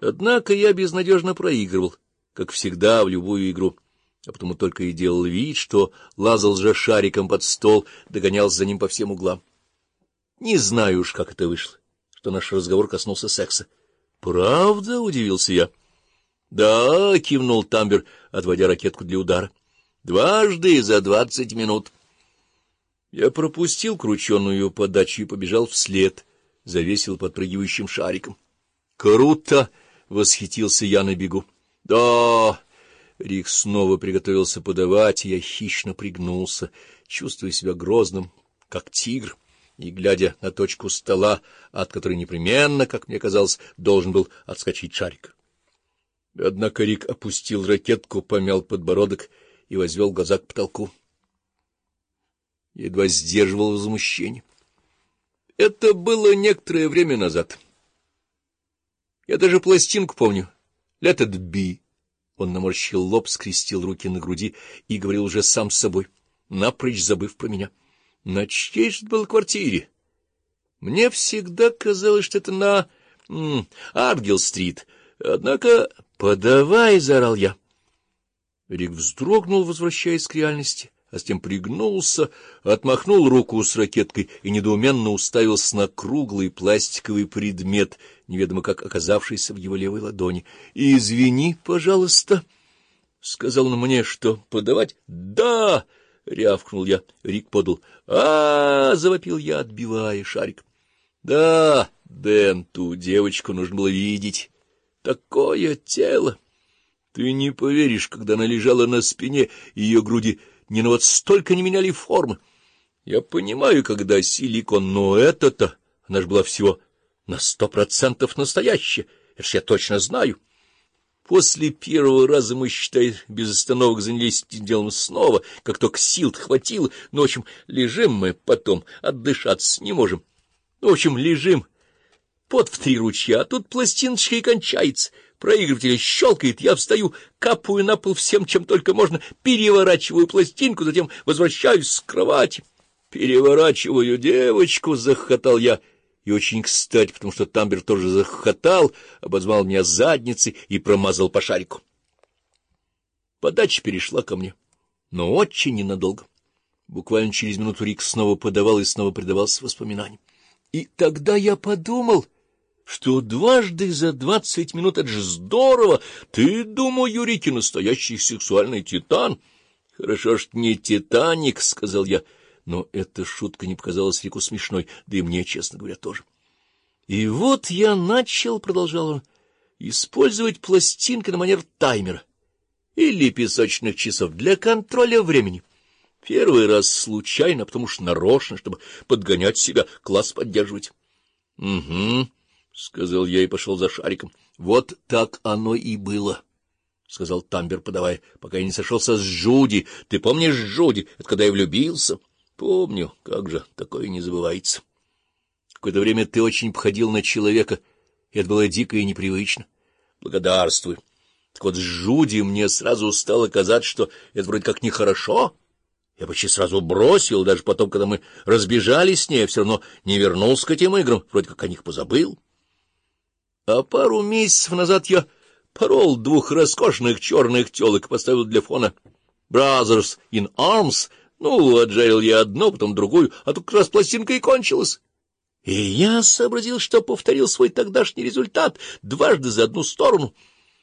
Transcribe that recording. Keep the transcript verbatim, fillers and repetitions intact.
Однако я безнадежно проигрывал, как всегда в любую игру, а потому только и делал вид, что лазал же шариком под стол, догонялся за ним по всем углам. Не знаю уж, как это вышло, что наш разговор коснулся секса. — Правда? — удивился я. — Да, — кивнул Тамбер, отводя ракетку для удара. — Дважды за двадцать минут. Я пропустил крученую подачу и побежал вслед, завесил подпрыгивающим шариком. — Круто! — восхитился я на бегу. — Да! Рик снова приготовился подавать, и я хищно пригнулся, чувствуя себя грозным, как тигр, и глядя на точку стола, от которой непременно, как мне казалось, должен был отскочить шарик. Однако Рик опустил ракетку, помял подбородок и возвел глаза к потолку. Я едва сдерживал возмущение. Это было некоторое время назад. Я даже пластинку помню. Let it be. Он наморщил лоб, скрестил руки на груди и говорил уже сам с собой, напрочь забыв про меня. На чьей же это была квартире? Мне всегда казалось, что это на Аргил-стрит. Однако подавай, — заорал я. Рик вздрогнул, возвращаясь к реальности, а затем пригнулся, отмахнул руку с ракеткой и недоуменно уставился на круглый пластиковый предмет, неведомо как оказавшийся в его левой ладони. — Извини, пожалуйста, — сказал он мне, — что подавать? — Да! — рявкнул я. Рик подал. — А-а-а! — завопил я, отбивая шарик. — Да, Дэн, ту девочку нужно было видеть. Такое тело! Ты не поверишь, когда она лежала на спине, ее груди ни на вот столько не меняли формы. Я понимаю, когда силикон, но это-то, она ж была всего на сто процентов настоящая. Это ж я точно знаю. После первого раза мы, считай, без остановок занялись этим делом снова, как только сил хватило. Ну, в общем, лежим мы потом, отдышаться не можем. Ну, в общем, лежим, пот в три ручья, а тут пластиночка и кончается. Проигрыватель щелкает, я встаю, капаю на пол всем, чем только можно, переворачиваю пластинку, затем возвращаюсь с кровати. Переворачиваю девочку, — захохотал я. И очень кстати, потому что Тамбер тоже захохотал, обозвал меня задницей и промазал по шарику. Подача перешла ко мне, но очень ненадолго. Буквально через минуту Рик снова подавал и снова предавался воспоминаниям. И тогда я подумал, что дважды за двадцать минут — это же здорово! Ты, думаю, Рики, настоящий сексуальный титан. — Хорошо, что не Титаник, — сказал я. Но эта шутка не показалась Рику смешной, да и мне, честно говоря, тоже. И вот я начал, — продолжал он, — использовать пластинки на манер таймера или песочных часов для контроля времени. Первый раз случайно, потому что нарочно, чтобы подгонять себя, класс поддерживать. — Угу, — сказал я и пошел за шариком. — Вот так оно и было, — сказал Тамбер, подавая, — пока я не сошелся с Джуди. Ты помнишь Джуди? Это когда я влюбился. — Помню, как же, такое не забывается. Какое-то время ты очень походил на человека, и это было дико и непривычно. Благодарствуй. Так вот, с Джуди мне сразу стало казаться, что это вроде как нехорошо. Я почти сразу бросил, даже потом, когда мы разбежались с ней, я все равно не вернулся к этим играм, вроде как о них позабыл. А пару месяцев назад я порол двух роскошных черных телок и поставил для фона Brothers in Arms. Ну, отжарил я одну, потом другую, а тут как раз пластинка и кончилась. И я сообразил, что повторил свой тогдашний результат дважды за одну сторону —